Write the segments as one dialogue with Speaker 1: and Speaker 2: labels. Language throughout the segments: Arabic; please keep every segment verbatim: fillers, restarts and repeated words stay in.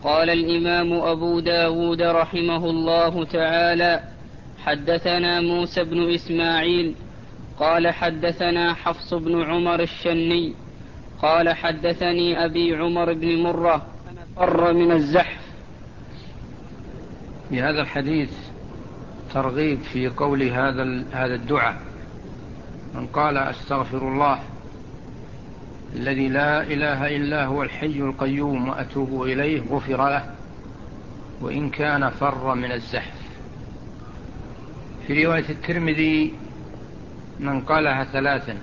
Speaker 1: قال الإمام أبو داود رحمه الله تعالى: حدثنا موسى بن إسماعيل قال حدثنا حفص بن عمر الشني قال حدثني أبي عمر بن مرة فر من الزحف.
Speaker 2: في هذا الحديث ترغيب في قول هذا هذا الدعاء: من قال أستغفر الله الذي لا إله إلا هو الحي القيوم وأتوب إليه غفر له وإن كان فر من الزحف. في رواية الترمذي: من قالها ثلاثا،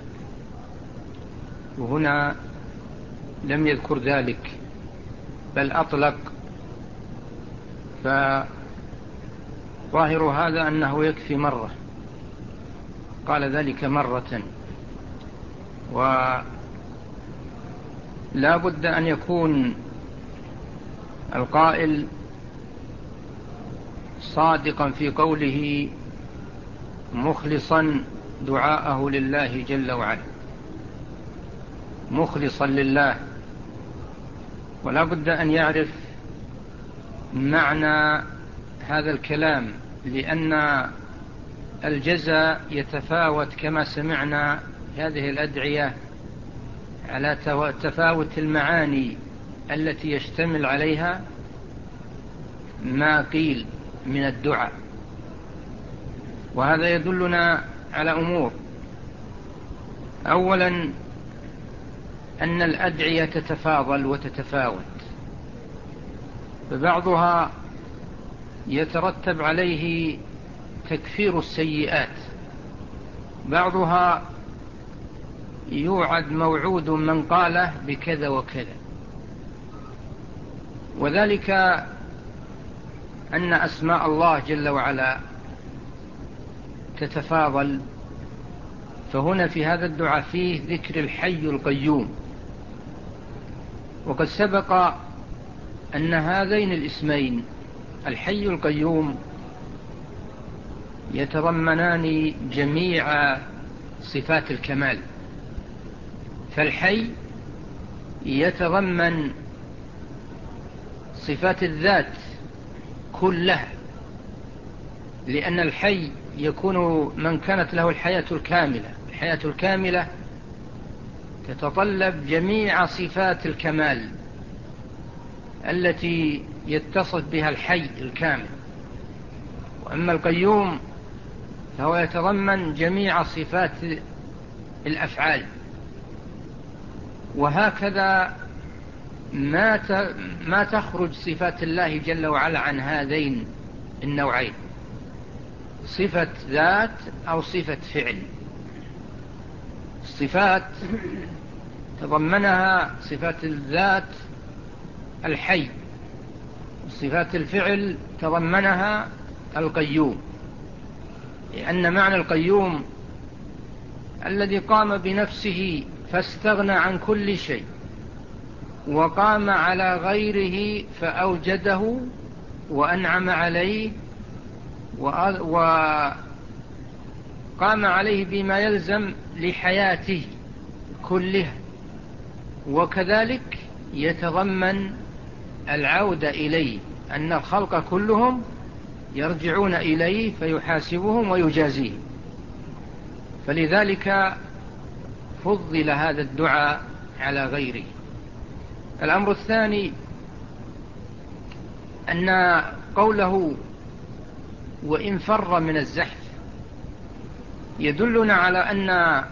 Speaker 2: وهنا لم يذكر ذلك بل أطلق، فظاهر هذا أنه يكفي مرة، قال ذلك مرة. ولا بد أن يكون القائل صادقا في قوله مخلصا دعاءه لله جل وعلا، مخلصا لله، ولا بد أن يعرف معنى هذا الكلام، لأن الجزاء يتفاوت كما سمعنا هذه الأدعية على تفاوت المعاني التي يشتمل عليها ما قيل من الدعاء. وهذا يدلنا على أمور: أولا أن الأدعية تتفاضل وتتفاوت، فبعضها يترتب عليه تكفير السيئات، بعضها يوعد موعود من قاله بكذا وكذا. وذلك أن أسماء الله جل وعلا تتفاضل، فهنا في هذا الدعاء فيه ذكر الحي القيوم، وقد سبق أن هذين الاسمين الحي القيوم يتضمنان جميع صفات الكمال. فالحي يتضمن صفات الذات كلها، لأن الحي يكون من كانت له الحياة الكاملة. الحياة الكاملة تتطلب جميع صفات الكمال التي يتصف بها الحي الكامل. وأما القيوم فهو يتضمن جميع صفات الأفعال. وهكذا ما ما تخرج صفات الله جل وعلا عن هذين النوعين: صفة ذات أو صفة فعل. الصفات تضمنها صفات الذات الحي، صفات الفعل تضمنها القيوم، لأن معنى القيوم الذي قام بنفسه فاستغنى عن كل شيء، وقام على غيره فأوجده وأنعم عليه، وقام عليه بما يلزم لحياته كلها. وكذلك يتضمن العودة إليه، أن الخلق كلهم يرجعون إليه فيحاسبهم ويجازيهم. فلذلك فضل هذا الدعاء على غيره. الأمر الثاني أن قوله وإن فر من الزحف يدلنا على أن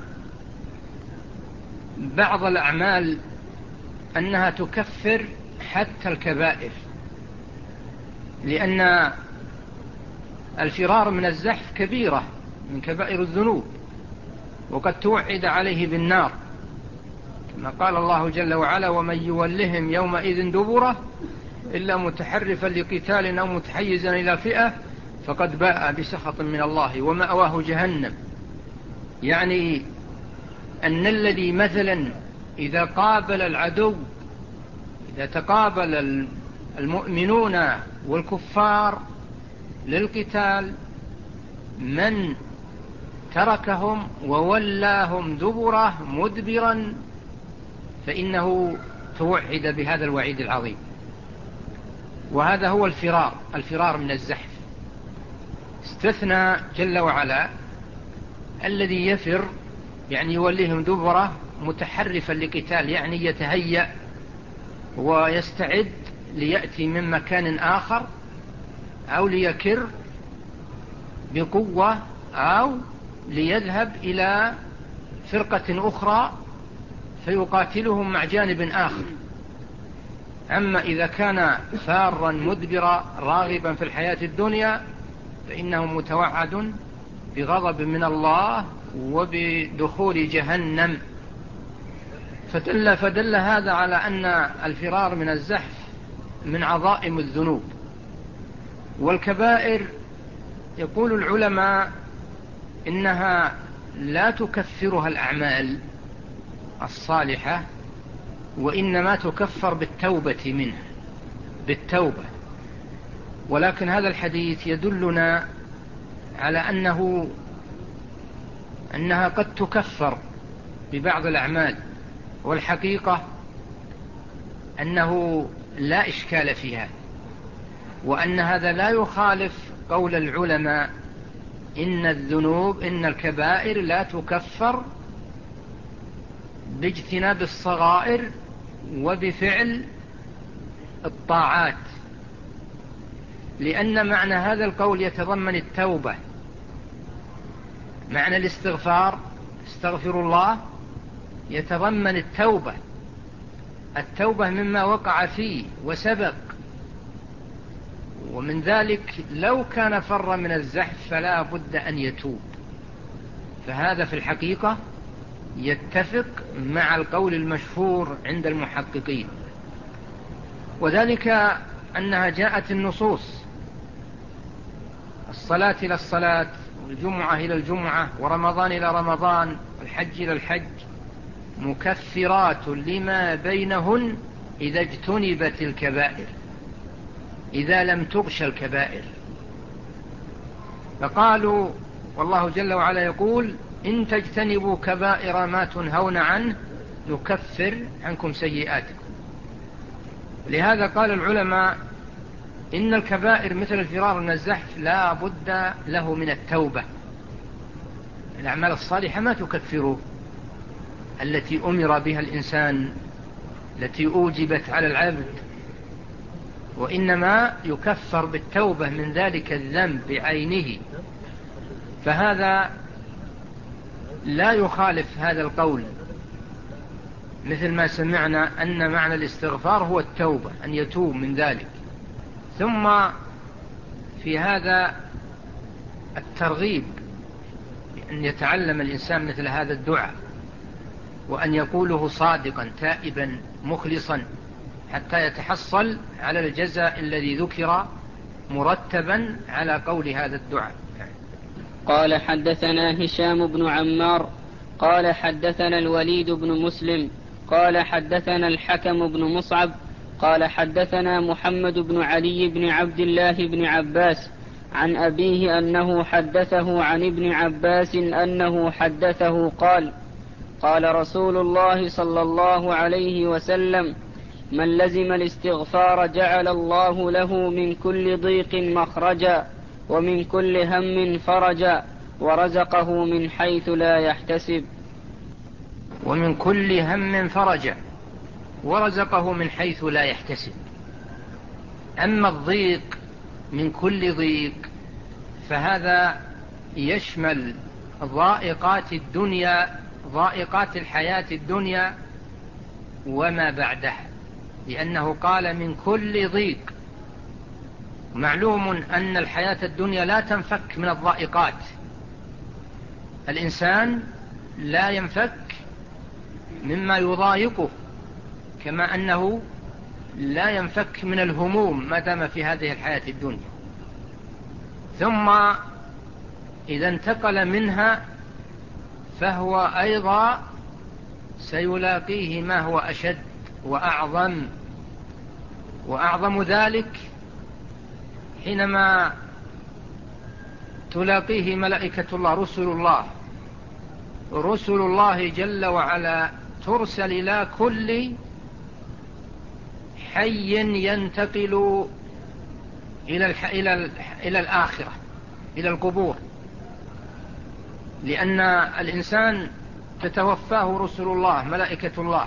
Speaker 2: بعض الأعمال أنها تكفر حتى الكبائر، لأن الفرار من الزحف كبيرة من كبائر الذنوب، وقد توعد عليه بالنار، كما قال الله جل وعلا: ومن يولهم يومئذ دبره إلا متحرفا لقتال أو متحيزا إلى فئة فقد باء بسخط من الله ومأواه جهنم. يعني أن الذي مثلا إذا قابل العدو، إذا تقابل المؤمنون والكفار للقتال، من تركهم وولاهم دبره مدبرا فإنه توعد بهذا الوعيد العظيم. وهذا هو الفرار الفرار من الزحف. استثنى جل وعلا الذي يفر، يعني يوليهم دبره متحرفا لقتال، يعني يتهيأ ويستعد ليأتي من مكان آخر أو ليكر بقوة أو ليذهب إلى فرقة أخرى فيقاتلهم مع جانب آخر. أما إذا كان فارا مدبرا راغبا في الحياة الدنيا فإنه متوعد بغضب من الله وبدخول جهنم. فدل, فدل هذا على أن الفرار من الزحف من عظائم الذنوب. والكبائر يقول العلماء إنها لا تكفرها الأعمال الصالحة، وإنما تكفر بالتوبة منها، بالتوبة. ولكن هذا الحديث يدلنا على أنه أنها قد تكفر ببعض الأعمال، والحقيقة أنه لا إشكال فيها، وأن هذا لا يخالف قول العلماء إن الذنوب إن الكبائر لا تكفر باجتناب الصغائر وبفعل الطاعات، لأن معنى هذا القول يتضمن التوبة. معنى الاستغفار استغفر الله يتضمن التوبة، التوبة مما وقع فيه وسبق. ومن ذلك لو كان فر من الزحف فلا بد أن يتوب. فهذا في الحقيقة يتفق مع القول المشهور عند المحققين، وذلك أنها جاءت النصوص: الصلاة إلى الصلاة، والجمعة إلى الجمعة، ورمضان إلى رمضان، والحج إلى الحج، مكفرات لما بينهن إذا اجتنبت الكبائر، إذا لم تغش الكبائر. فقالوا والله جل وعلا يقول إن تجتنبوا كبائر ما تنهون عنه نكفر عنكم سيئاتكم. لهذا قال العلماء إن الكبائر مثل الفرار من الزحف لا بد له من التوبة. الأعمال الصالحة ما تكفر التي أمر بها الإنسان، التي أوجبت على العبد، وإنما يكفر بالتوبة من ذلك الذنب بعينه. فهذا لا يخالف هذا القول، مثل ما سمعنا أن معنى الاستغفار هو التوبة، أن يتوب من ذلك. ثم في هذا الترغيب أن يتعلم الإنسان مثل هذا الدعاء، وأن يقوله صادقا تائبا مخلصا حتى يتحصل على الجزاء الذي ذكر مرتبا على قول هذا الدعاء.
Speaker 1: قال حدثنا هشام بن عمار قال حدثنا الوليد بن مسلم قال حدثنا الحكم بن مصعب قال حدثنا محمد بن علي بن عبد الله بن عباس عن أبيه أنه حدثه عن ابن عباس أنه حدثه قال قال رسول الله صلى الله عليه وسلم من لزم الاستغفار جعل الله له من كل ضيق مخرجا ومن كل هم فرجا ورزقه من حيث لا يحتسب.
Speaker 2: ومن كل هم فرجا ورزقه من حيث لا يحتسب. أما الضيق من كل ضيق فهذا يشمل ضائقات الدنيا، ضائقات الحياة الدنيا وما بعدها، لأنه قال من كل ضيق. معلوم أن الحياة الدنيا لا تنفك من الضائقات، الإنسان لا ينفك مما يضايقه، كما أنه لا ينفك من الهموم ما دام في هذه الحياة الدنيا. ثم إذا انتقل منها فهو أيضا سيلاقيه ما هو أشد وأعظم. وأعظم ذلك حينما تلاقيه ملائكة الله، رسل الله رسل الله جل وعلا ترسل إلى كل حي ينتقل إلى, الح... إلى, ال... إلى الآخرة، إلى القبور، لأن الإنسان تتوفاه رسل الله ملائكة الله،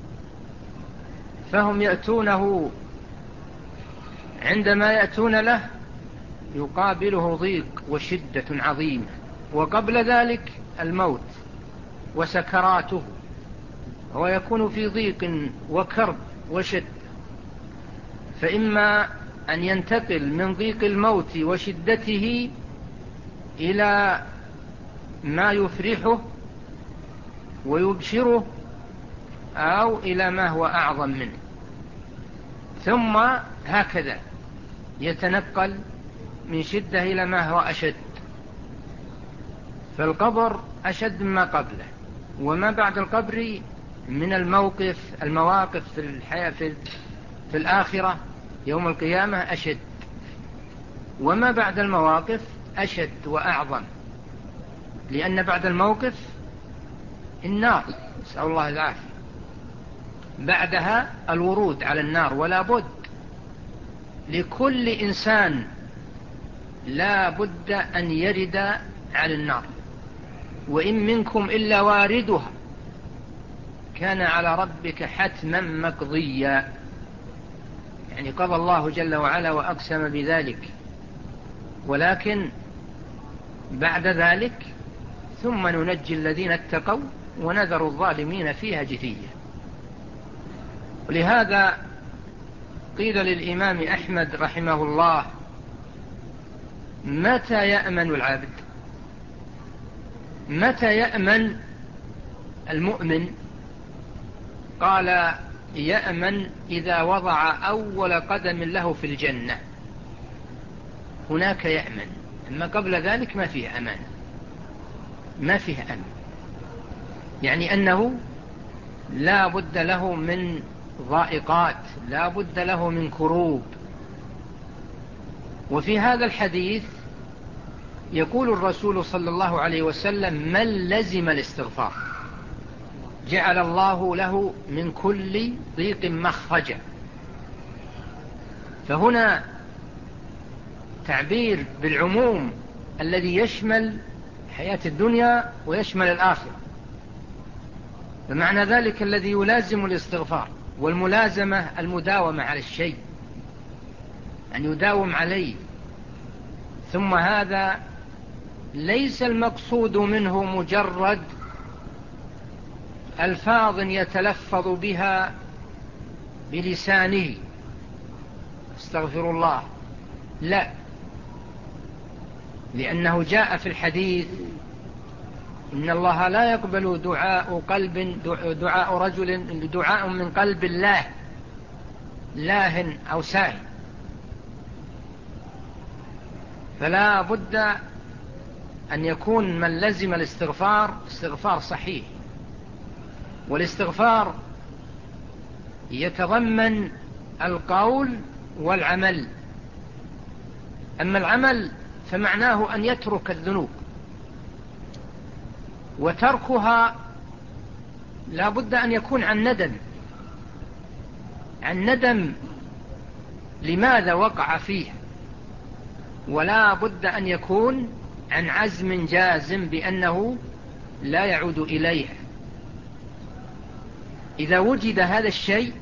Speaker 2: فهم يأتونه، عندما يأتون له يقابله ضيق وشدة عظيمة، وقبل ذلك الموت وسكراته، ويكون في ضيق وكرب وشد، فإما أن ينتقل من ضيق الموت وشدته إلى ما يفرحه ويبشره، أو إلى ما هو أعظم منه، ثم هكذا يتنقل من شدة إلى ما هو أشد. فالقبر أشد مما قبله، وما بعد القبر من الموقف المواقف في الحياة في, في الآخرة يوم القيامة أشد، وما بعد المواقف أشد وأعظم، لأن بعد الموقف النار، نسأل الله العافية، بعدها الورود على النار، ولا بد لكل إنسان لا بد أن يرد على النار، وإن منكم إلا واردها كان على ربك حتما مقضيا، يعني قضى الله جل وعلا وأقسم بذلك. ولكن بعد ذلك ثم ننجي الذين اتقوا ونذر الظالمين فيها جثيا. ولهذا قيل للإمام أحمد رحمه الله: متى يأمن العبد؟ متى يأمن المؤمن؟ قال: يأمن إذا وضع أول قدم له في الجنة، هناك يأمن، أما قبل ذلك ما فيه أمان، ما فيه أمن، يعني أنه لا بد له من ضائقات، لا بد له من كروب. وفي هذا الحديث يقول الرسول صلى الله عليه وسلم: من لزم الاستغفار جعل الله له من كل ضيق مخرجا. فهنا تعبير بالعموم الذي يشمل حياة الدنيا ويشمل الآخرة، بمعنى ذلك الذي يلازم الاستغفار، والملازمة المداومة على الشيء، أن يداوم عليه. ثم هذا ليس المقصود منه مجرد ألفاظ يتلفظ بها بلسانه، استغفر الله، لا، لأنه جاء في الحديث: إن الله لا يقبل دعاء قلب دعاء رجل دعاء من قلب الله لاه أو ساه. فلا بد أن يكون من لزم الاستغفار استغفار صحيح. والاستغفار يتضمن القول والعمل. أما العمل فمعناه أن يترك الذنوب، وتركها لا بد أن يكون عن ندم، عن ندم لماذا وقع فيه، ولا بد أن يكون عن عزم جازم بأنه لا يعود إليه. إذا وجد هذا الشيء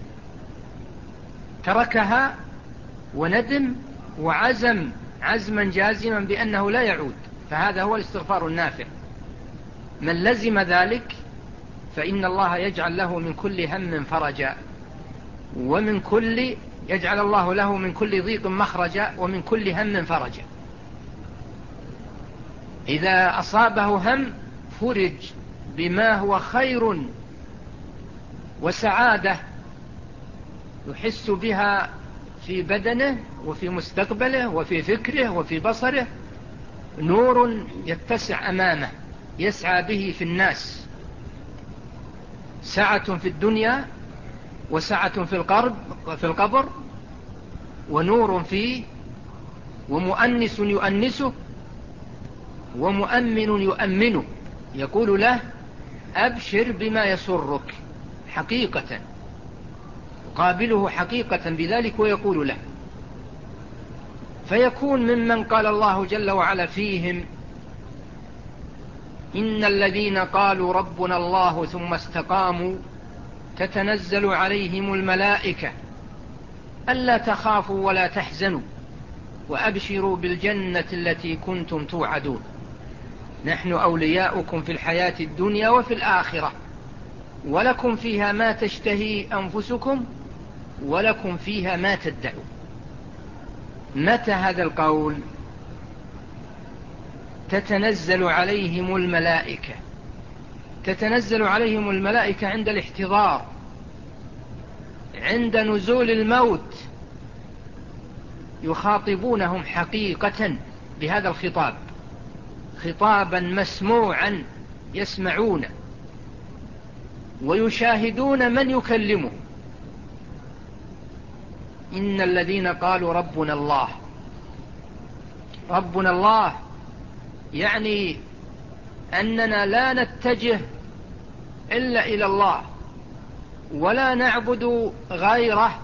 Speaker 2: تركها وندم وعزم عزما جازما بأنه لا يعود، فهذا هو الاستغفار النافع. من لزم ذلك فإن الله يجعل له من كل هم فرجا، ومن كل يجعل الله له من كل ضيق مخرجا، ومن كل هم فرجا. إذا أصابه هم فرج بما هو خير وسعادة يحس بها في بدنه وفي مستقبله وفي فكره وفي بصره، نور يتسع أمامه يسعى به في الناس، سعة في الدنيا وسعة في القرب وفي القبر، ونور فيه، ومؤنس يؤنسه، ومؤمن يؤمنه، يقول له: أبشر بما يسرك، حقيقة يقابله حقيقة بذلك ويقول له. فيكون ممن قال الله جل وعلا فيهم: إن الذين قالوا ربنا الله ثم استقاموا تتنزل عليهم الملائكة ألا تخافوا ولا تحزنوا وأبشروا بالجنة التي كنتم توعدون نحن أولياؤكم في الحياة الدنيا وفي الآخرة ولكم فيها ما تشتهي أنفسكم ولكم فيها ما تدعون. متى هذا القول؟ تتنزل عليهم الملائكة. تتنزل عليهم الملائكة عند الاحتضار، عند نزول الموت، يخاطبونهم حقيقة بهذا الخطاب، خطابا مسموعا يسمعون ويشاهدون من يكلمه. إن الذين قالوا ربنا الله. ربنا الله يعني أننا لا نتجه إلا إلى الله ولا نعبد غيره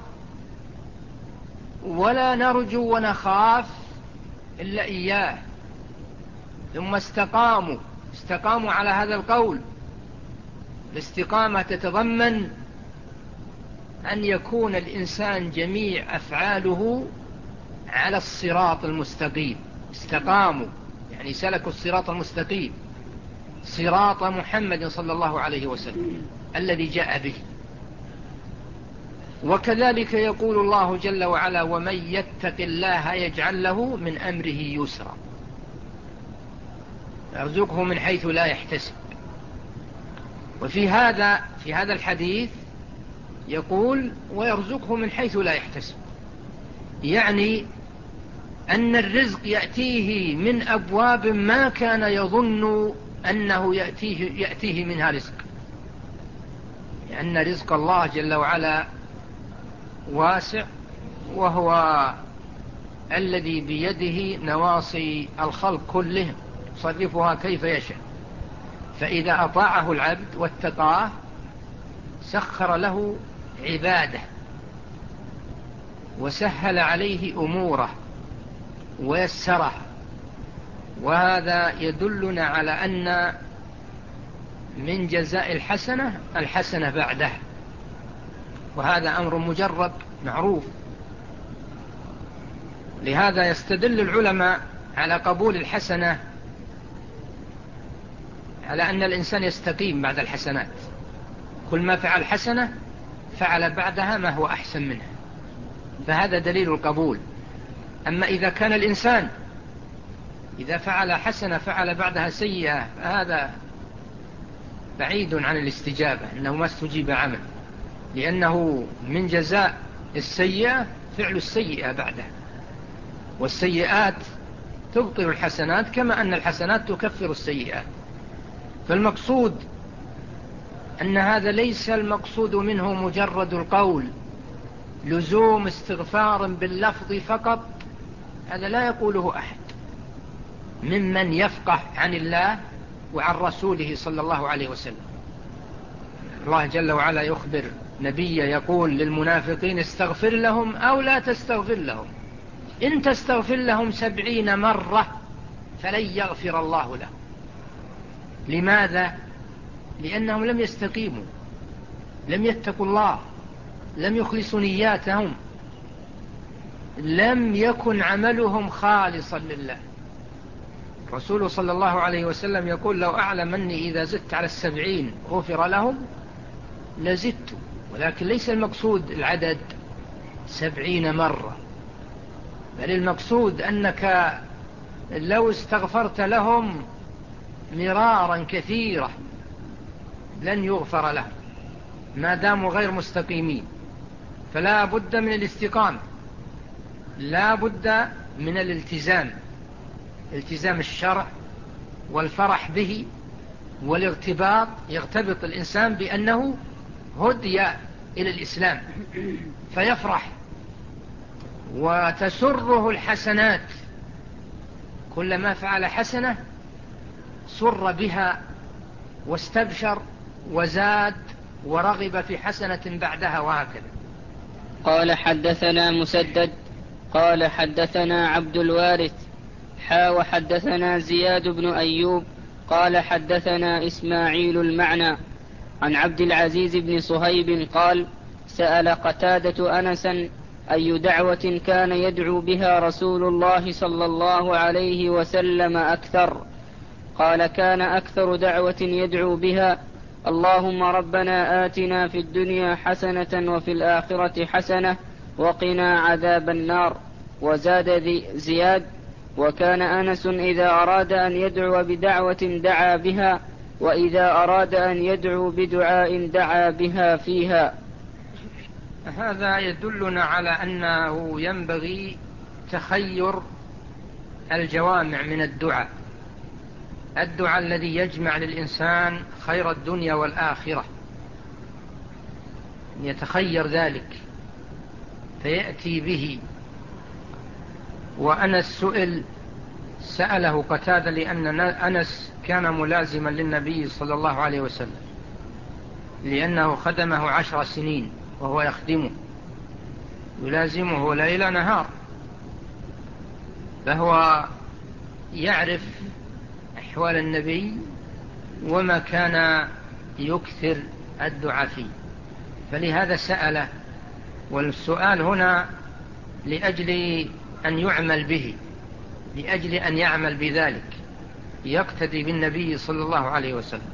Speaker 2: ولا نرجو ونخاف إلا إياه. ثم استقاموا استقاموا على هذا القول. الاستقامة تتضمن أن يكون الإنسان جميع أفعاله على الصراط المستقيم. استقاموا يعني سلكوا الصراط المستقيم، صراط محمد صلى الله عليه وسلم الذي جاء به. وكذلك يقول الله جل وعلا: ومن يتق الله يجعل له من أمره يسرا يرزقه من حيث لا يحتسب. وفي هذا في هذا الحديث يقول: ويرزقه من حيث لا يحتسب، يعني أن الرزق يأتيه من أبواب ما كان يظن أنه يأتيه, يأتيه منها رزق، لأن رزق الله جل وعلا واسع، وهو الذي بيده نواصي الخلق كلهم يصرفها كيف يشاء. فإذا أطاعه العبد واتقاه سخر له عباده وسهل عليه أموره ويسره. وهذا يدلنا على أن من جزاء الحسنة الحسنة بعدها، وهذا أمر مجرب معروف. لهذا يستدل العلماء على قبول الحسنة على أن الإنسان يستقيم بعد الحسنات. كل ما فعل حسنة فعل بعدها ما هو أحسن منها، فهذا دليل القبول. أما إذا كان الإنسان إذا فعل حسنة فعل بعدها سيئة فهذا بعيد عن الاستجابة، إنه ما استجيب عمل، لأنه من جزاء السيئة فعل السيئة بعدها، والسيئات تبطل الحسنات كما أن الحسنات تكفر السيئات. فالمقصود أن هذا ليس المقصود منه مجرد القول، لزوم استغفار باللفظ فقط، هذا لا يقوله أحد ممن يفقه عن الله وعن رسوله صلى الله عليه وسلم. الله جل وعلا يخبر نبيه يقول للمنافقين: استغفر لهم أو لا تستغفر لهم، إن تستغفر لهم سبعين مرة فلن يغفر الله لهم. لماذا؟ لأنهم لم يستقيموا، لم يتقوا الله، لم يخلصوا نياتهم، لم يكن عملهم خالصا لله. الرسول صلى الله عليه وسلم يقول: لو أعلم أني إذا زدت على السبعين غفر لهم لزدت، ولكن ليس المقصود العدد سبعين مرة، بل المقصود أنك لو استغفرت لهم مرارا كثيرة لن يغفر لهم ما داموا غير مستقيمين. فلا بد من الاستقامة، لا بد من الالتزام، التزام الشرع والفرح به والارتباط. يرتبط الإنسان بأنه هدي إلى الإسلام فيفرح وتسره الحسنات، كلما فعل حسنة سر بها واستبشر وزاد ورغب في حسنة بعدها، وهكذا.
Speaker 1: قال: حدثنا مسدد قال حدثنا عبد الوارث حا وحدثنا زياد بن أيوب قال حدثنا إسماعيل المعنى عن عبد العزيز بن صهيب قال سأل قتادة أنسا أي دعوة كان يدعو بها رسول الله صلى الله عليه وسلم أكثر؟ قال كان أكثر دعوة يدعو بها اللهم ربنا آتنا في الدنيا حسنة وفي الآخرة حسنة وقنا عذاب النار. وزاد زياد وكان أنس إذا أراد أن يدعو بدعوة دعا بها وإذا أراد أن يدعو بدعاء دعا بها فيها.
Speaker 2: هذا يدلنا على أنه ينبغي تخير الجوامع من الدعاء، الدعاء الذي يجمع للإنسان خير الدنيا والآخرة يتخير ذلك فيأتي به. وأنس سئل سأله قتادة لأن أنس كان ملازما للنبي صلى الله عليه وسلم لأنه خدمه عشر سنين وهو يخدمه يلازمه ليل نهار، فهو يعرف أحوال النبي وما كان يكثر الدعاء فيه، فلهذا سأله. والسؤال هنا لأجل أن يعمل به، لأجل أن يعمل بذلك يقتدي بالنبي صلى الله عليه وسلم.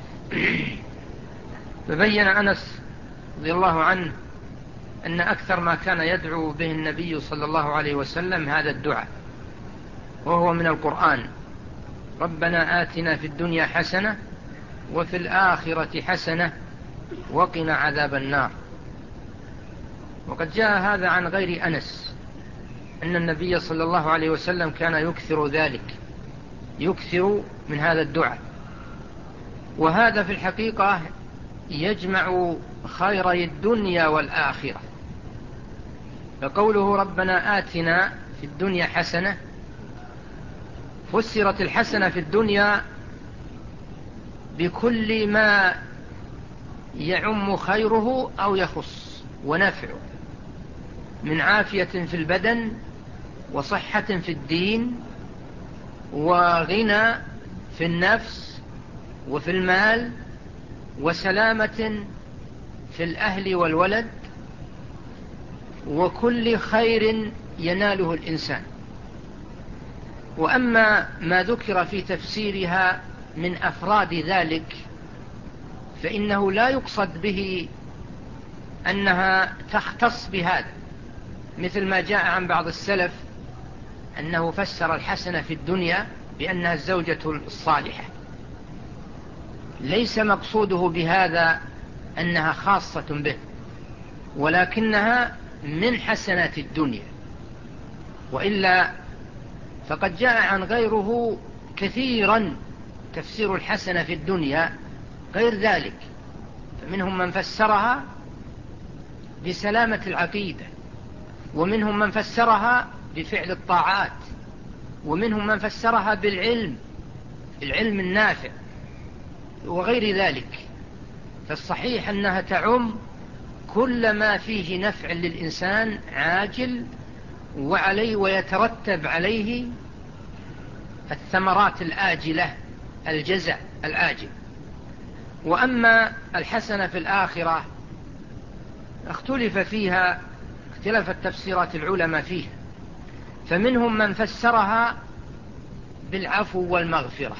Speaker 2: فبين أنس رضي الله عنه أن أكثر ما كان يدعو به النبي صلى الله عليه وسلم هذا الدعاء، وهو من القرآن: ربنا آتنا في الدنيا حسنة وفي الآخرة حسنة وقنا عذاب النار. وقد جاء هذا عن غير أنس أن النبي صلى الله عليه وسلم كان يكثر ذلك، يكثر من هذا الدعاء، وهذا في الحقيقة يجمع خيري الدنيا والآخرة. فقوله ربنا آتنا في الدنيا حسنة فسرت الحسنة في الدنيا بكل ما يعم خيره أو يخص ونفعه من عافية في البدن وصحة في الدين وغنى في النفس وفي المال وسلامة في الأهل والولد وكل خير يناله الإنسان. وأما ما ذكر في تفسيرها من أفراد ذلك فإنه لا يقصد به أنها تختص بهذا، مثل ما جاء عن بعض السلف أنه فسر الحسنة في الدنيا بأنها الزوجة الصالحة. ليس مقصوده بهذا أنها خاصة به، ولكنها من حسنات الدنيا، وإلا فقد جاء عن غيره كثيرا تفسير الحسنة في الدنيا غير ذلك. فمنهم من فسرها بسلامة العقيدة، ومنهم من فسرها بفعل الطاعات، ومنهم من فسرها بالعلم، العلم النافع وغير ذلك. فالصحيح أنها تعم كل ما فيه نفع للإنسان عاجل وعليه ويترتب عليه الثمرات الآجلة، الجزاء الآجل. وأما الحسنة في الآخرة اختلف فيها، اختلفت تفسيرات العلماء فيها، فمنهم من فسرها بالعفو والمغفرة،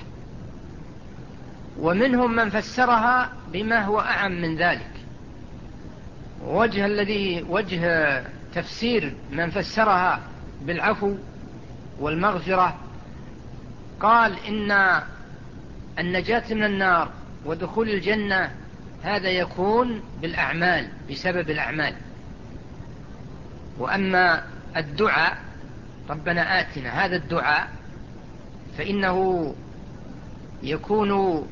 Speaker 2: ومنهم من فسرها بما هو أعم من ذلك. وجه الذي وجه تفسير من فسرها بالعفو والمغفرة قال إن النجاة من النار ودخول الجنة هذا يكون بالأعمال، بسبب الأعمال. وأما الدعاء ربنا آتنا، هذا الدعاء فإنه يكون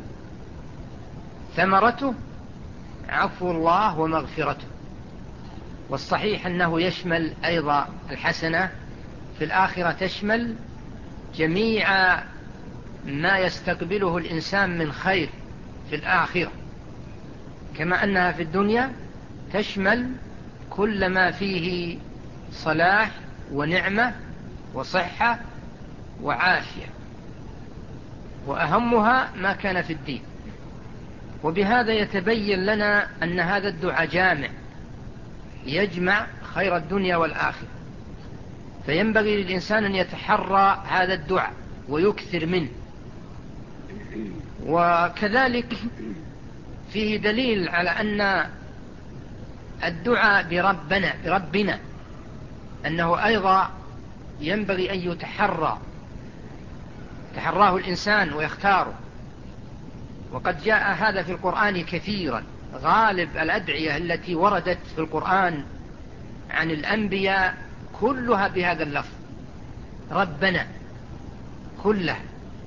Speaker 2: ثمرته عفو الله ومغفرته. والصحيح أنه يشمل أيضا الحسنة في الآخرة، تشمل جميع ما يستقبله الإنسان من خير في الآخرة، كما أنها في الدنيا تشمل كل ما فيه صلاح ونعمة وصحة وعافية، وأهمها ما كان في الدين. وبهذا يتبين لنا أن هذا الدعاء جامع، يجمع خير الدنيا والآخرة، فينبغي للإنسان أن يتحرى هذا الدعاء ويكثر منه. وكذلك فيه دليل على أن الدعاء بربنا بربنا أنه أيضا ينبغي أن يتحرى تحراه الإنسان ويختاره. وقد جاء هذا في القرآن كثيرا، غالب الأدعية التي وردت في القرآن عن الأنبياء كلها بهذا اللفظ ربنا كلها.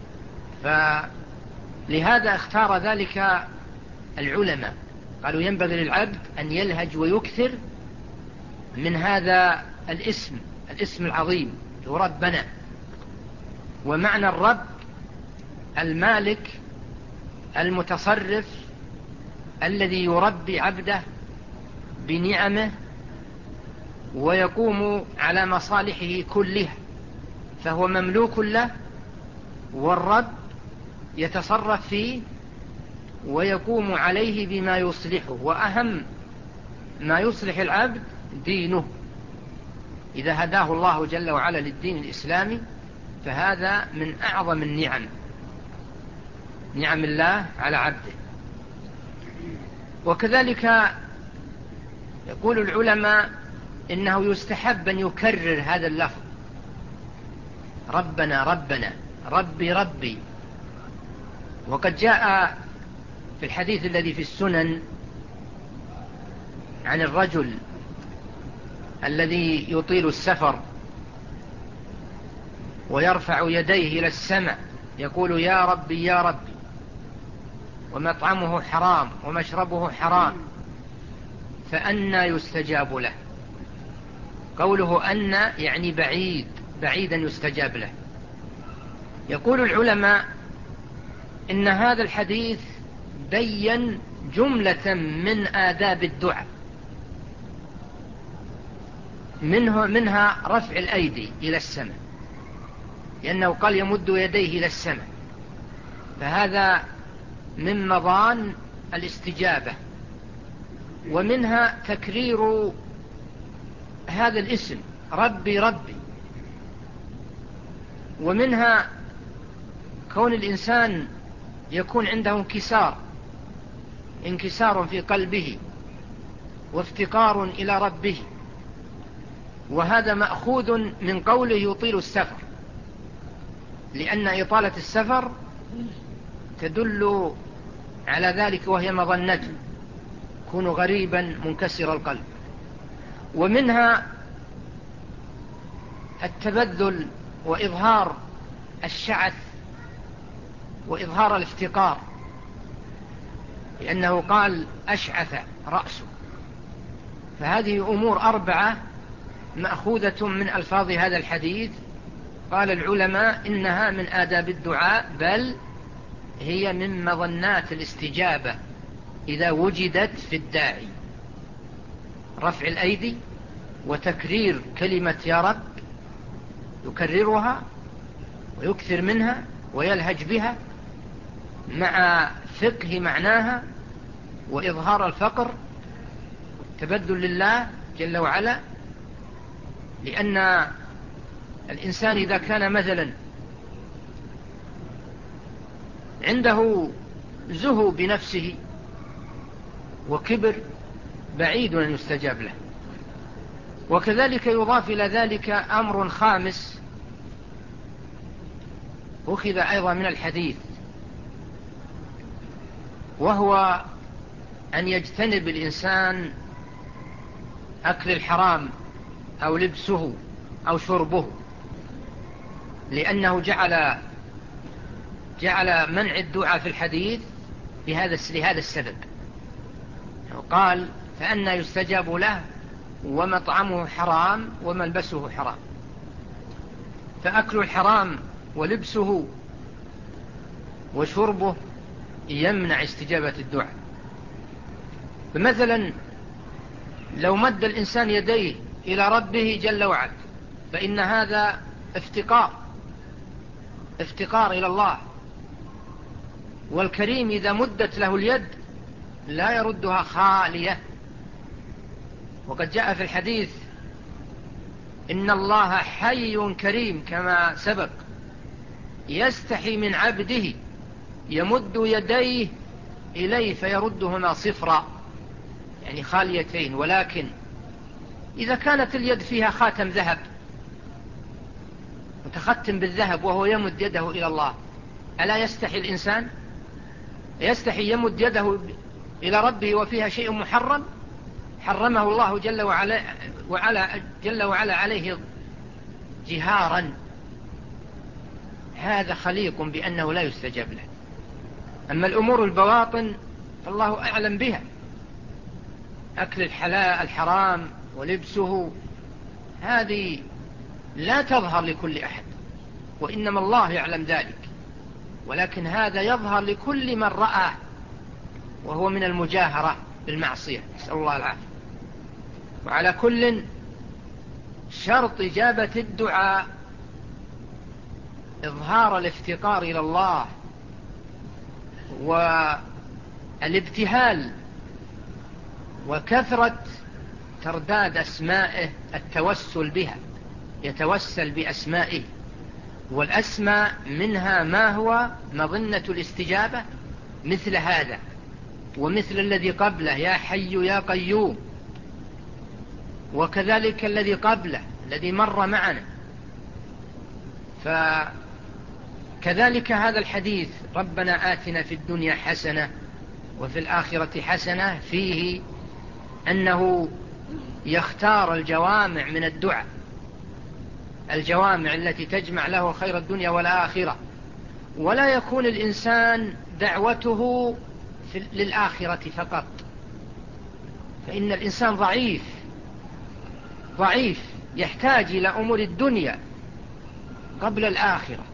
Speaker 2: فلهذا اختار ذلك العلماء، قالوا ينبغي للعبد أن يلهج ويكثر من هذا الاسم الاسم العظيم ربنا. ومعنى الرب المالك المتصرف الذي يربي عبده بنعمه ويقوم على مصالحه كلها، فهو مملوك له، والرب يتصرف فيه ويقوم عليه بما يصلحه. وأهم ما يصلح العبد دينه، إذا هداه الله جل وعلا للدين الإسلامي فهذا من أعظم النعم، نعم الله على عبده. وكذلك يقول العلماء إنه يستحب أن يكرر هذا اللفظ ربنا ربنا ربي ربي. وقد جاء في الحديث الذي في السنن عن الرجل الذي يطيل السفر ويرفع يديه إلى السماء يقول يا ربي يا ربي، ومطعمه حرام ومشربه حرام، فأنى يستجاب له. قوله أن يعني بعيد بعيدا يستجاب له. يقول العلماء إن هذا الحديث بين جملة من آداب الدعاء، منه منها رفع الأيدي إلى السماء، لأنه قال يمد يديه إلى السماء، فهذا من مظان الاستجابة. ومنها تكرير هذا الاسم ربي ربي. ومنها كون الإنسان يكون عنده انكسار انكسار في قلبه وافتقار إلى ربه، وهذا مأخوذ من قوله يطيل السفر، لأن إطالة السفر تدل على ذلك وهي مظنته، يكون غريبا منكسر القلب. ومنها التبذل وإظهار الشعث وإظهار الافتقار، لأنه قال أشعث رأسه. فهذه أمور أربعة مأخوذة من ألفاظ هذا الحديث. قال العلماء إنها من آداب الدعاء، بل هي من مظنات الاستجابة إذا وجدت في الداعي، رفع الأيدي وتكرير كلمة يا رب، يكررها ويكثر منها ويلهج بها مع فقه معناها وإظهار الفقر والتبذل لله جل وعلا. لأن الإنسان إذا كان مثلا عنده زهو بنفسه وكبر بعيد أن يستجاب له. وكذلك يضاف إلى ذلك أمر خامس أخذ أيضا من الحديث، وهو أن يجتنب الإنسان أكل الحرام أو لبسه أو شربه، لأنه جعل جعل منع الدعاء في الحديث لهذا لهذا السبب. قال فأنى يستجاب له ومطعمه حرام وملبسه حرام، فأكل الحرام ولبسه وشربه يمنع استجابة الدعاء. فمثلا لو مد الإنسان يديه إلى ربه جل وعلا فإن هذا افتقار افتقار إلى الله. والكريم إذا مدت له اليد لا يردها خالية. وقد جاء في الحديث إن الله حي كريم كما سبق، يستحي من عبده يمد يديه إليه فيردهما صفرا، يعني خاليتين. ولكن إذا كانت اليد فيها خاتم ذهب متختم بالذهب وهو يمد يده إلى الله، ألا يستحي الإنسان؟ يستحي يمد يده إلى ربه وفيها شيء محرم حرمه الله جل وعلا, وعلا جل وعلا عليه جهارا. هذا خليق بأنه لا يستجاب له. أما الأمور البواطن فالله أعلم بها، أكل الحلال الحرام ولبسه، هذه لا تظهر لكل أحد، وإنما الله يعلم ذلك. ولكن هذا يظهر لكل من رأى، وهو من المجاهرة بالمعصية، نسأل الله العافية. وعلى كل شرط إجابة الدعاء إظهار الافتقار إلى الله والابتهال وكثرة ترداد أسمائه، التوسل بها، يتوسل بأسمائه. والأسماء منها ما هو مظنة الاستجابة مثل هذا ومثل الذي قبله يا حي يا قيوم، وكذلك الذي قبله الذي مر معنا. فكذلك هذا الحديث ربنا آتنا في الدنيا حسنة وفي الآخرة حسنة فيه أنه يختار الجوامع من الدعاء، الجوامع التي تجمع له خير الدنيا والآخرة، ولا يكون الإنسان دعوته للآخرة فقط، فإن الإنسان ضعيف ضعيف يحتاج إلى أمور الدنيا قبل الآخرة.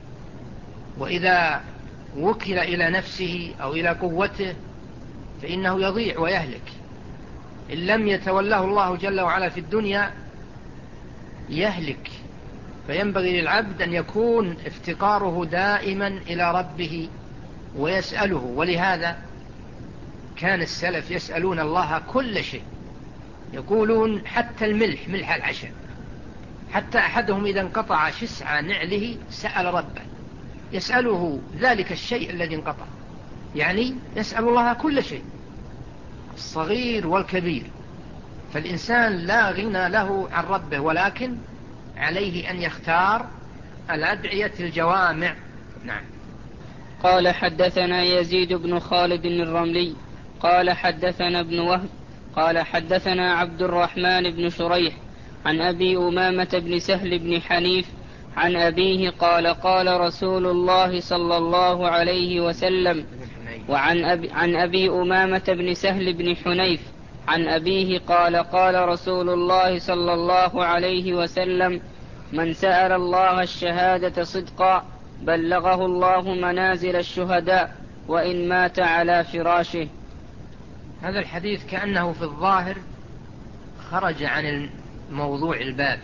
Speaker 2: وإذا وكل إلى نفسه أو إلى قوته فإنه يضيع ويهلك. إن لم يتوله الله جل وعلا في الدنيا يهلك. فينبغي للعبد أن يكون افتقاره دائما إلى ربه ويسأله. ولهذا كان السلف يسألون الله كل شيء، يقولون حتى الملح، ملح العشاء، حتى أحدهم إذا انقطع شسع نعله سأل ربه، يسأله ذلك الشيء الذي انقطع، يعني يسأل الله كل شيء، الصغير والكبير. فالإنسان لا غنى له عن ربه، ولكن عليه أن يختار الأدعية الجوامع. نعم.
Speaker 1: قال حدثنا يزيد بن خالد الرملي قال حدثنا ابن وهب قال حدثنا عبد الرحمن بن شريح عن أبي أمامة بن سهل بن حنيف عن أبيه قال قال رسول الله صلى الله عليه وسلم. وعن أبي, عن أبي أمامة بن سهل بن حنيف عن أبيه قال قال رسول الله صلى الله عليه وسلم: من سأل الله الشهادة صدقا بلغه الله منازل الشهداء وإن مات على فراشه.
Speaker 2: هذا الحديث كأنه في الظاهر خرج عن موضوع الباب،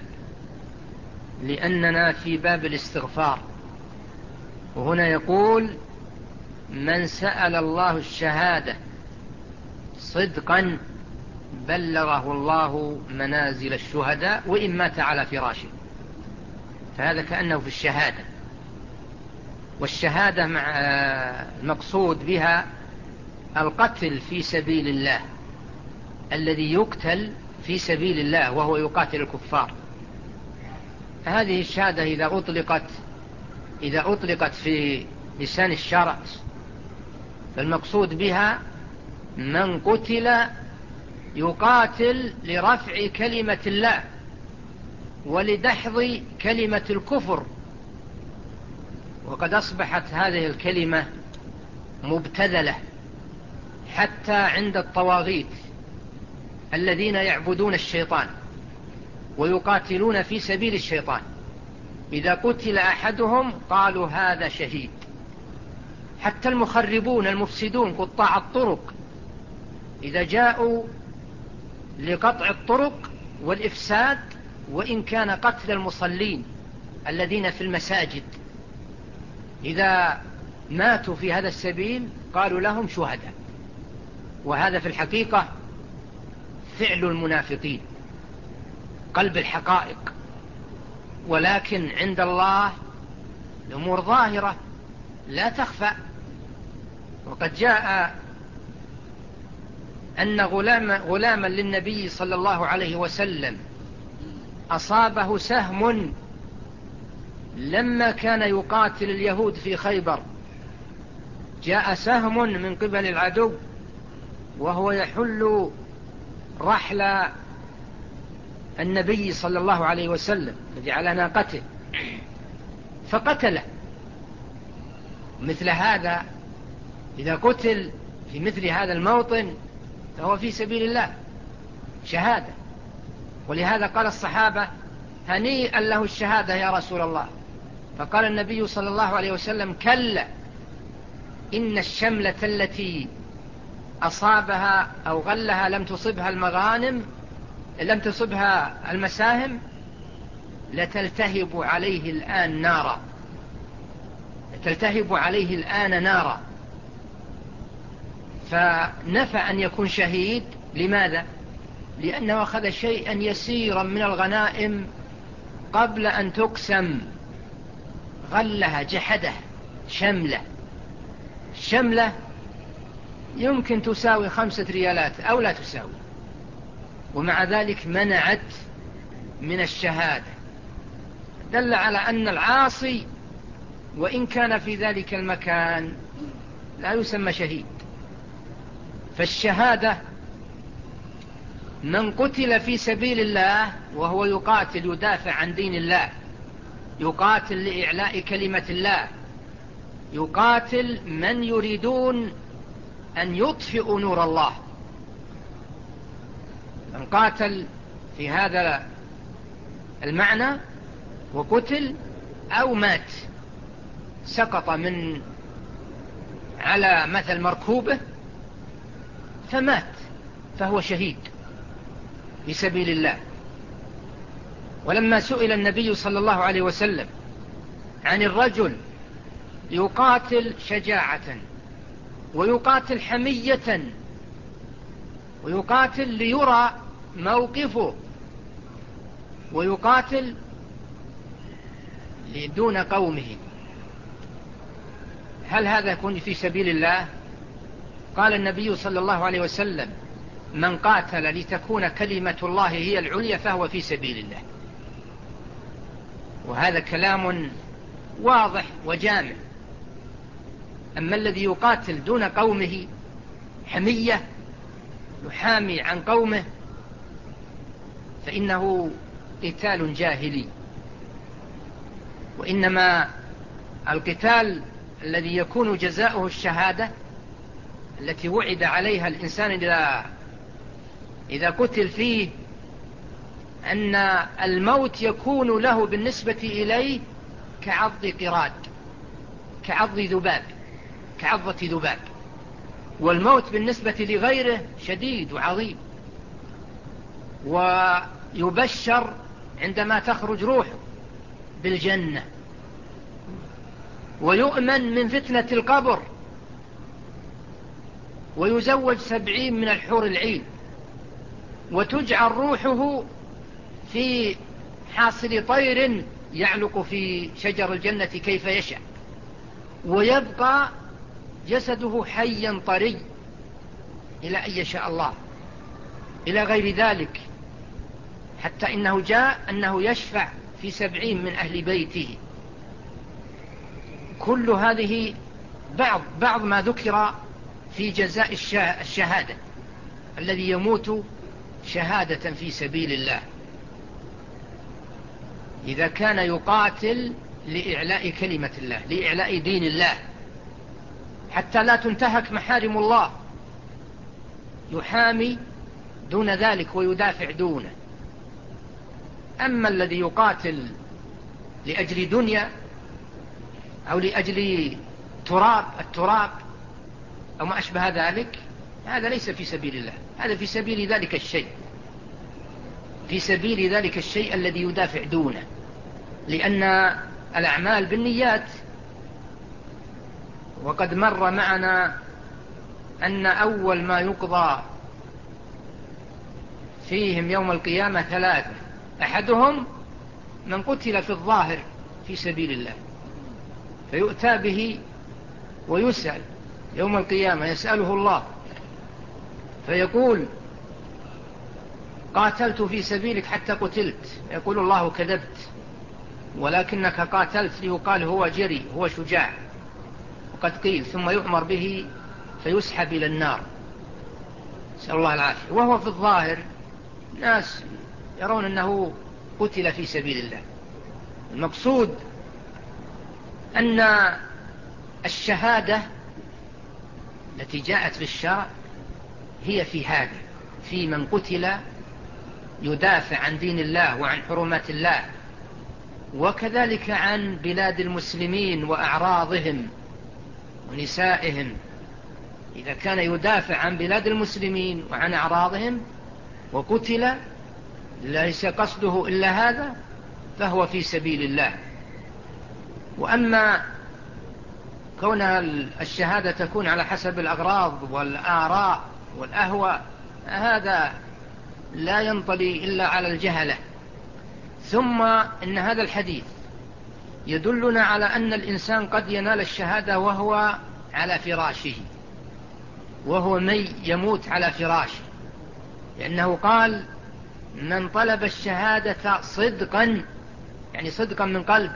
Speaker 2: لأننا في باب الاستغفار، وهنا يقول: من سأل الله الشهادة صدقا بلغه الله منازل الشهداء وإن مات على فراشه. فهذا كأنه في الشهادة، والشهادة مع المقصود بها القتل في سبيل الله، الذي يقتل في سبيل الله وهو يقاتل الكفار. هذه الشهادة إذا أطلقت إذا أطلقت في لسان الشرع فالمقصود بها من قتل يقاتل لرفع كلمة الله ولدحض كلمة الكفر. وقد أصبحت هذه الكلمة مبتذلة حتى عند الطواغيت الذين يعبدون الشيطان ويقاتلون في سبيل الشيطان. إذا قتل أحدهم قالوا هذا شهيد. حتى المخربون المفسدون قطاع الطرق إذا جاءوا لقطع الطرق والإفساد وإن كان قتل المصلين الذين في المساجد إذا ماتوا في هذا السبيل قالوا لهم شهداء، وهذا في الحقيقة فعل المنافقين، قلب الحقائق، ولكن عند الله الأمور ظاهرة لا تخفى. وقد جاء أن غلام غلاما للنبي صلى الله عليه وسلم أصابه سهم لما كان يقاتل اليهود في خيبر، جاء سهم من قبل العدو وهو يحل رحل النبي صلى الله عليه وسلم الذي على ناقته فقتله. مثل هذا إذا قتل في مثل هذا الموطن فهو في سبيل الله شهادة. ولهذا قال الصحابة: هنيئا له الشهادة يا رسول الله. فقال النبي صلى الله عليه وسلم: كلا، إن الشملة التي أصابها أو غلها لم تصبها المغانم، لم تصبها المساهم، لتلتهب عليه الآن نارا، لتلتهب عليه الآن نارا. فنفى أن يكون شهيد. لماذا؟ لأنه أخذ شيئا يسيرا من الغنائم قبل أن تقسم، غلها، جحده. شملة شملة يمكن تساوي خمسة ريالات أو لا تساوي، ومع ذلك منعت من الشهادة. دل على أن العاصي وإن كان في ذلك المكان لا يسمى شهيد. فالشهادة من قتل في سبيل الله وهو يقاتل يدافع عن دين الله، يقاتل لإعلاء كلمة الله، يقاتل من يريدون أن يطفئوا نور الله. من قاتل في هذا المعنى وقتل أو مات، سقط من على مثل مركوبه فمات، فهو شهيد في سبيل الله. ولما سئل النبي صلى الله عليه وسلم عن الرجل يقاتل شجاعة ويقاتل حمية ويقاتل ليرى موقفه ويقاتل دون قومه، هل هذا يكون في سبيل الله؟ قال النبي صلى الله عليه وسلم: من قاتل لتكون كلمة الله هي العليا فهو في سبيل الله. وهذا كلام واضح وجامع. أما الذي يقاتل دون قومه حمية، يحامي عن قومه، فإنه قتال جاهلي. وإنما القتال الذي يكون جزاؤه الشهادة التي وعد عليها الإنسان إذا إذا قتل فيه، أن الموت يكون له بالنسبة إليه كعض قراد، كعض ذباب، كعضة ذباب. والموت بالنسبة لغيره شديد وعظيم، ويبشر عندما تخرج روحه بالجنة، ويؤمن من فتنة القبر، ويزوج سبعين من الحور العين، وتجعل روحه في حاصل طير يعلق في شجر الجنة كيف يشاء، ويبقى جسده حيا طري إلى أن يشاء الله، إلى غير ذلك. حتى إنه جاء أنه يشفع في سبعين من أهل بيته. كل هذه بعض, بعض ما ذكر في جزاء الشهادة الذي يموت شهادة في سبيل الله، إذا كان يقاتل لإعلاء كلمة الله، لإعلاء دين الله، حتى لا تنتهك محارم الله، يحامي دون ذلك ويدافع دونه. أما الذي يقاتل لأجل دنيا أو لأجل تراب التراب أو ما أشبه ذلك، هذا ليس في سبيل الله، هذا في سبيل ذلك الشيء. في سبيل ذلك الشيء الذي يدافع دونه، لأن الأعمال بالنيات. وقد مر معنا أن أول ما يقضى فيهم يوم القيامة ثلاثة: أحدهم من قتل في الظاهر في سبيل الله، فيؤتى به ويسأل يوم القيامة، يسأله الله فيقول: قاتلت في سبيلك حتى قتلت. يقول الله: كذبت، ولكنك قاتلت ليقال هو جري، هو شجاع. وقد قيل. ثم يؤمر به فيسحب إلى النار، نسأل الله العافية، وهو في الظاهر ناس يرون أنه قتل في سبيل الله. المقصود أن الشهادة التي جاءت في الشرع هي في هذا، في من قتل يدافع عن دين الله وعن حرمات الله، وكذلك عن بلاد المسلمين وأعراضهم ونسائهم. إذا كان يدافع عن بلاد المسلمين وعن أعراضهم وقتل ليس قصده إلا هذا فهو في سبيل الله. وأما كون الشهادة تكون على حسب الأغراض والآراء والأهواء هذا لا ينطلي إلا على الجهلة. ثم إن هذا الحديث يدلنا على أن الإنسان قد ينال الشهادة وهو على فراشه، وهو مي يموت على فراشه، لأنه قال: من طلب الشهادة صدقا، يعني صدقا من قلبه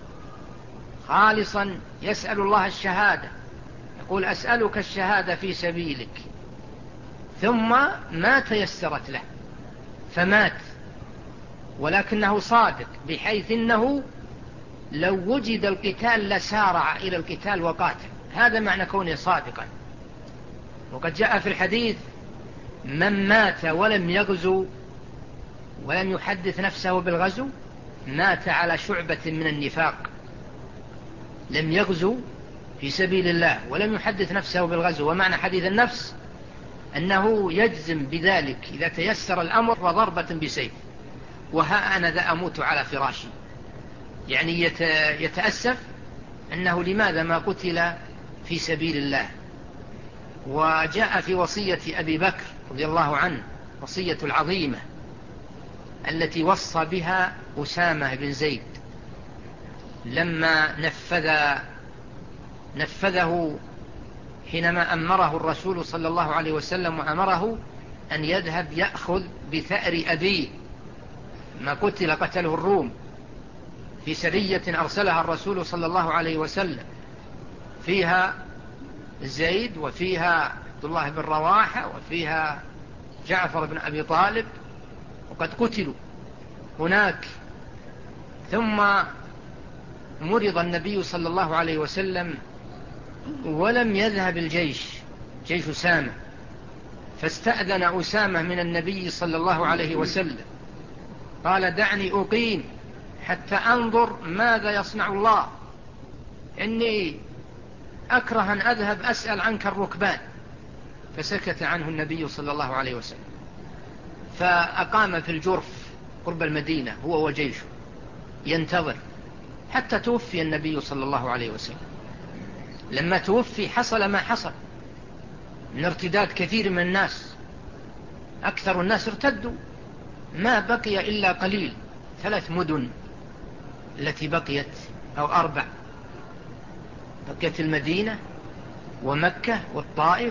Speaker 2: خالصا، يسأل الله الشهادة، يقول: أسألك الشهادة في سبيلك، ثم ما تيسرت له فمات ولكنه صادق، بحيث أنه لو وجد القتال لسارع إلى القتال وقاتل. هذا معنى كونه صادقا. وقد جاء في الحديث: من مات ولم يغزو ولم يحدث نفسه بالغزو مات على شعبة من النفاق. لم يغزو في سبيل الله ولم يحدث نفسه بالغزو، ومعنى حديث النفس أنه يجزم بذلك إذا تيسر الأمر وضربة بسيف، وها أنا ذا أموت على فراشي. يعني يتأسف أنه لماذا ما قتل في سبيل الله. وجاء في وصية أبي بكر رضي الله عنه، وصية العظيمة التي وصى بها أسامة بن زيد لما نفذ نفذه حينما أمره الرسول صلى الله عليه وسلم، وأمره أن يذهب يأخذ بثأر أبيه ما قتل قتله الروم في سرية أرسلها الرسول صلى الله عليه وسلم، فيها زيد وفيها عبد الله بن رواحة وفيها جعفر بن أبي طالب، وقد قتلوا هناك. ثم مرض النبي صلى الله عليه وسلم ولم يذهب الجيش، جيش أسامة، فاستأذن أسامة من النبي صلى الله عليه وسلم، قال: دعني أقيم حتى أنظر ماذا يصنع الله، إني أكره أن أذهب أسأل عنك الركبان. فسكت عنه النبي صلى الله عليه وسلم، فأقام في الجرف قرب المدينة هو وجيشه ينتظر حتى توفي النبي صلى الله عليه وسلم. لما توفي حصل ما حصل من ارتداد كثير من الناس، أكثر الناس ارتدوا، ما بقي إلا قليل، ثلاث مدن التي بقيت أو أربع، بقيت المدينة ومكة والطائف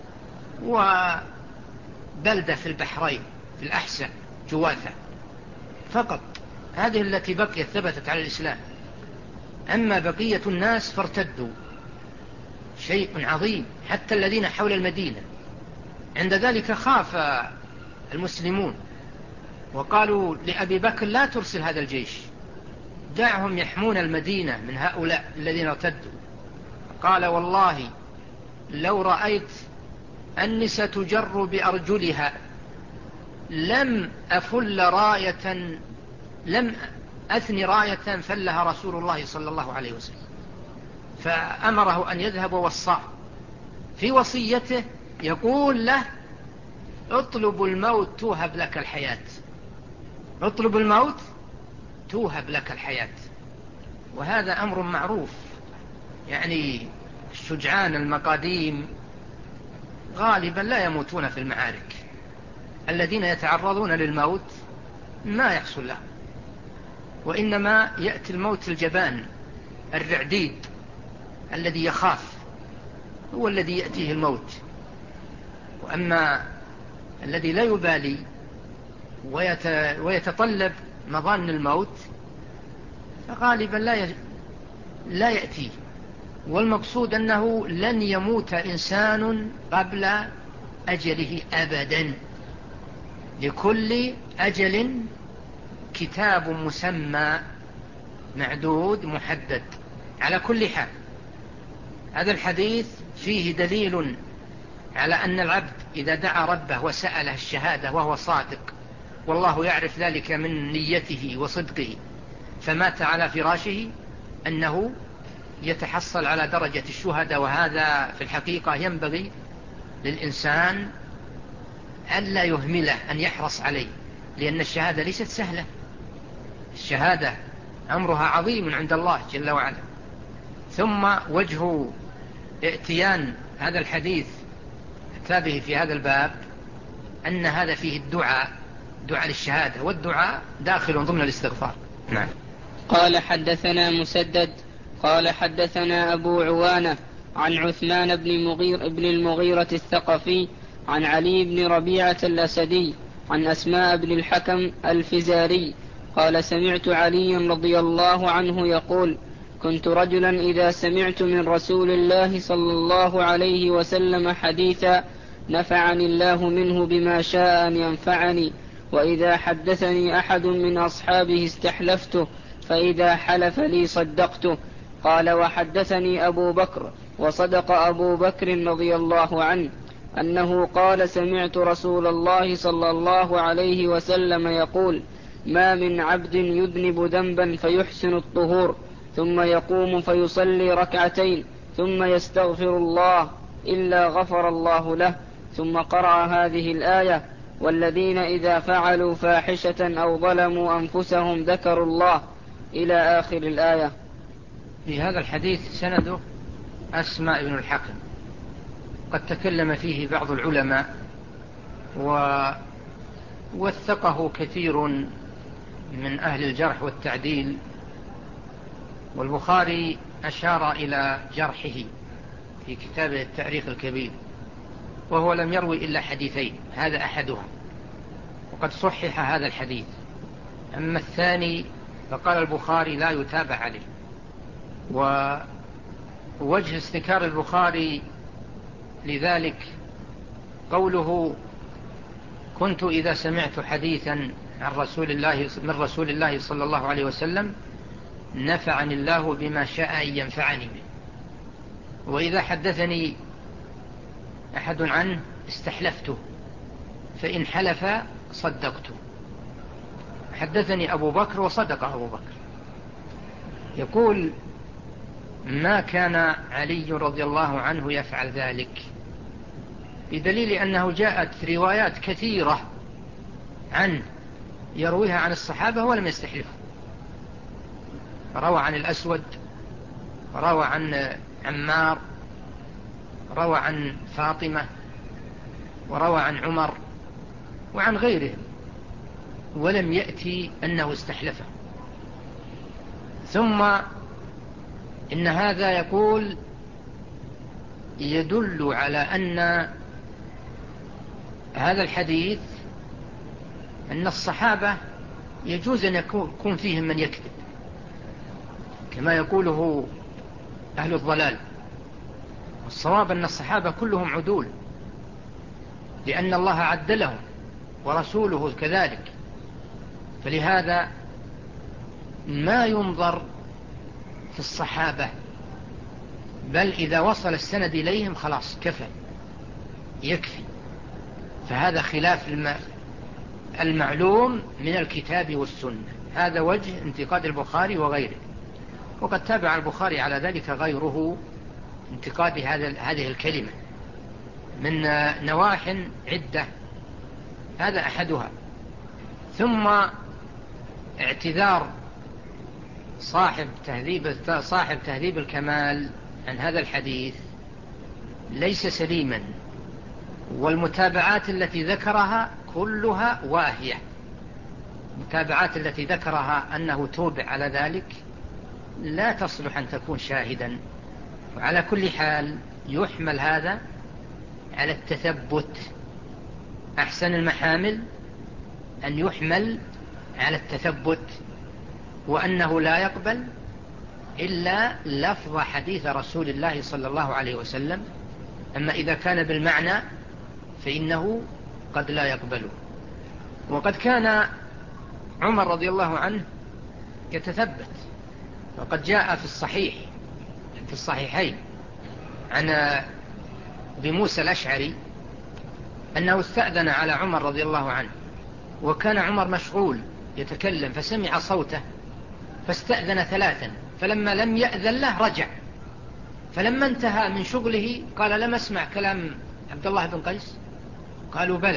Speaker 2: وبلدة في البحرين في الأحساء جواثة فقط، هذه التي بقيت ثبتت على الإسلام. أما بقية الناس فارتدوا، شيء عظيم، حتى الذين حول المدينة. عند ذلك خاف المسلمون وقالوا لأبي بكر: لا ترسل هذا الجيش، دعهم يحمون المدينة من هؤلاء الذين ارتدوا. قال: والله لو رأيت أني ستجر بأرجلها لم أفل راية، لم أثني راية فلها رسول الله صلى الله عليه وسلم. فأمره أن يذهب ووصاه في وصيته، يقول له: اطلب الموت توهب لك الحياة. اطلب الموت توهب لك الحياة. وهذا أمر معروف، يعني الشجعان المقاديم غالبا لا يموتون في المعارك. الذين يتعرضون للموت ما يحصل لهم، وإنما يأتي الموت الجبان الرعديد الذي يخاف، هو الذي يأتيه الموت. وأما الذي لا يبالي ويتطلب مظان الموت فغالبا لا لا يأتيه. والمقصود أنه لن يموت إنسان قبل أجله أبدا، لكل أجل كتاب مسمى معدود محدد. على كل حال هذا الحديث فيه دليل على أن العبد إذا دعا ربه وسأله الشهادة وهو صادق، والله يعرف ذلك من نيته وصدقه، فمات على فراشه، أنه يتحصل على درجة الشهداء. وهذا في الحقيقة ينبغي للإنسان ألا يهمله، أن يحرص عليه، لأن الشهادة ليست سهلة. الشهادة أمرها عظيم عند الله جل وعلا. ثم وجه ائتيان هذا الحديث كتابه في هذا الباب أن هذا فيه الدعاء، دعاء للشهادة، والدعاء داخل ضمن الاستغفار. نعم.
Speaker 1: قال حدثنا مسدد قال حدثنا أبو عوانة عن عثمان بن, مغير بن المغيرة الثقفي عن علي بن ربيعة الأسدي عن أسماء بن الحكم الفزاري قال سمعت علي رضي الله عنه يقول كنت رجلا إذا سمعت من رسول الله صلى الله عليه وسلم حديثا نفعني الله منه بما شاء أن ينفعني، وإذا حدثني أحد من أصحابه استحلفته، فإذا حلف لي صدقته. قال وحدثني أبو بكر وصدق أبو بكر رضي الله عنه أنه قال سمعت رسول الله صلى الله عليه وسلم يقول ما من عبد يذنب ذنبا فيحسن الطهور ثم يقوم فيصلي ركعتين ثم يستغفر الله إلا غفر الله له. ثم قرأ هذه الآية والذين إذا فعلوا فاحشة أو ظلموا أنفسهم ذكروا الله إلى آخر الآية.
Speaker 2: في هذا الحديث سنده أسماء بن الحكم، قد تكلم فيه بعض العلماء ووثقه كثير من أهل الجرح والتعديل، والبخاري أشار إلى جرحه في كتابه التاريخ الكبير، وهو لم يروي إلا حديثين، هذا أحدها وقد صحح هذا الحديث. أما الثاني فقال البخاري لا يتابع عليه. ووجه استنكار البخاري لذلك قوله كنت إذا سمعت حديثا عن رسول الله من رسول الله صلى الله عليه وسلم نفعني الله بما شاء أن ينفعني به، وإذا حدثني أحد عنه استحلفته، فإن حلف صدقته. حدثني أبو بكر وصدق أبو بكر. يقول ما كان علي رضي الله عنه يفعل ذلك، بدليل أنه جاءت روايات كثيرة عنه يرويها عن الصحابة ولم يستحلفه. روى عن الأسود، روى عن عمار، روى عن فاطمة، وروى عن عمر وعن غيرهم، ولم يأتي أنه استحلفه. ثم إن هذا يقول يدل على أن هذا الحديث أن الصحابة يجوز أن يكون فيهم من يكذب كما يقوله أهل الضلال، والصواب أن الصحابة كلهم عدول، لأن الله عدلهم ورسوله كذلك، فلهذا ما ينظر في الصحابة، بل إذا وصل السند إليهم خلاص كفى يكفي. فهذا خلاف المعلوم من الكتاب والسنة. هذا وجه انتقاد البخاري وغيره، وقد تابع البخاري على ذلك غيره انتقاد هذه الكلمة من نواح عدة، هذا أحدها. ثم اعتذار صاحب تهذيب صاحب تهذيب الكمال عن هذا الحديث ليس سليما، والمتابعات التي ذكرها كلها واهية. المتابعات التي ذكرها أنه توبع على ذلك لا تصلح أن تكون شاهدا. وعلى كل حال يحمل هذا على التثبت. أحسن المحامل أن يحمل على التثبت، وأنه لا يقبل إلا لفظ حديث رسول الله صلى الله عليه وسلم. أما إذا كان بالمعنى فإنه قد لا يقبله. وقد كان عمر رضي الله عنه يتثبت، وقد جاء في الصحيح في الصحيحين عن بموسى الأشعري أنه استأذن على عمر رضي الله عنه، وكان عمر مشغول يتكلم فسمع صوته فاستأذن ثلاثا، فلما لم يأذن له رجع، فلما انتهى من شغله قال: لم أسمع كلام عبد الله بن قيس؟ قالوا: بلى.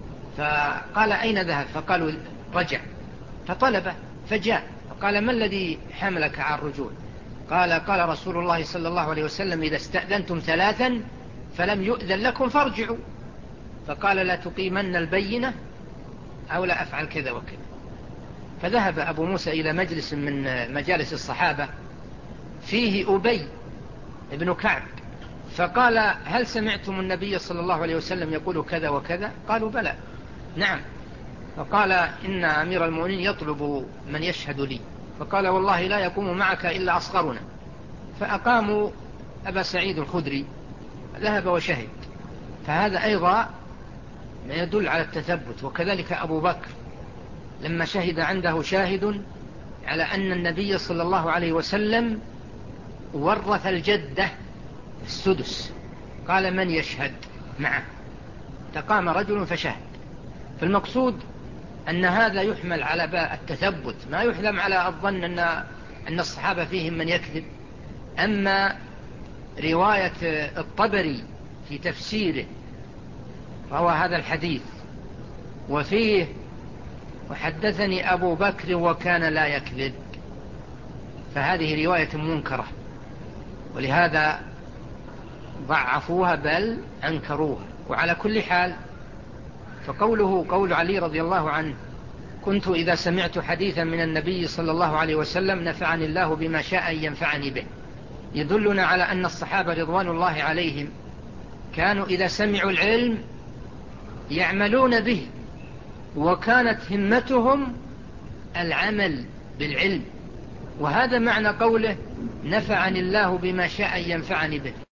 Speaker 2: فقال: أين ذهب؟ فقالوا: رجع. فطلبه فجاء، فقال: ما الذي حملك على الرجوع؟ قال: قال رسول الله صلى الله عليه وسلم: إذا استأذنتم ثلاثا فلم يؤذن لكم فارجعوا. فقال: لا تقيمن البينة أو لا أفعل كذا وكذا. فذهب أبو موسى إلى مجلس من مجالس الصحابة فيه أبي ابن كعب، فقال: هل سمعتم النبي صلى الله عليه وسلم يقول كذا وكذا؟ قالوا: بلى. نعم. فقال: إن أمير المؤمنين يطلب من يشهد لي. فقال: والله لا يقوم معك إلا أصغرنا. فأقاموا أبا سعيد الخدري، ذهب وشهد. فهذا أيضا ما يدل على التثبت. وكذلك أبو بكر لما شهد عنده شاهد على أن النبي صلى الله عليه وسلم ورث الجدة السدس، قال: من يشهد معه؟ فقام رجل فشهد. فالمقصود أن هذا يحمل على التثبت، ما يحلم على الظن أن أن الصحابة فيهم من يكذب. أما رواية الطبري في تفسيره روى هذا الحديث وفيه: وحدثني أبو بكر وكان لا يكذب، فهذه رواية منكرة، ولهذا ضعفوها بل أنكروها. وعلى كل حال فقوله قول علي رضي الله عنه: كنت إذا سمعت حديثا من النبي صلى الله عليه وسلم نفعني الله بما شاء أن ينفعني به، يدلنا على أن الصحابة رضوان الله عليهم كانوا إذا سمعوا العلم يعملون به، وكانت همتهم العمل بالعلم. وهذا معنى قوله: نفعني الله بما شاء أن ينفعني به.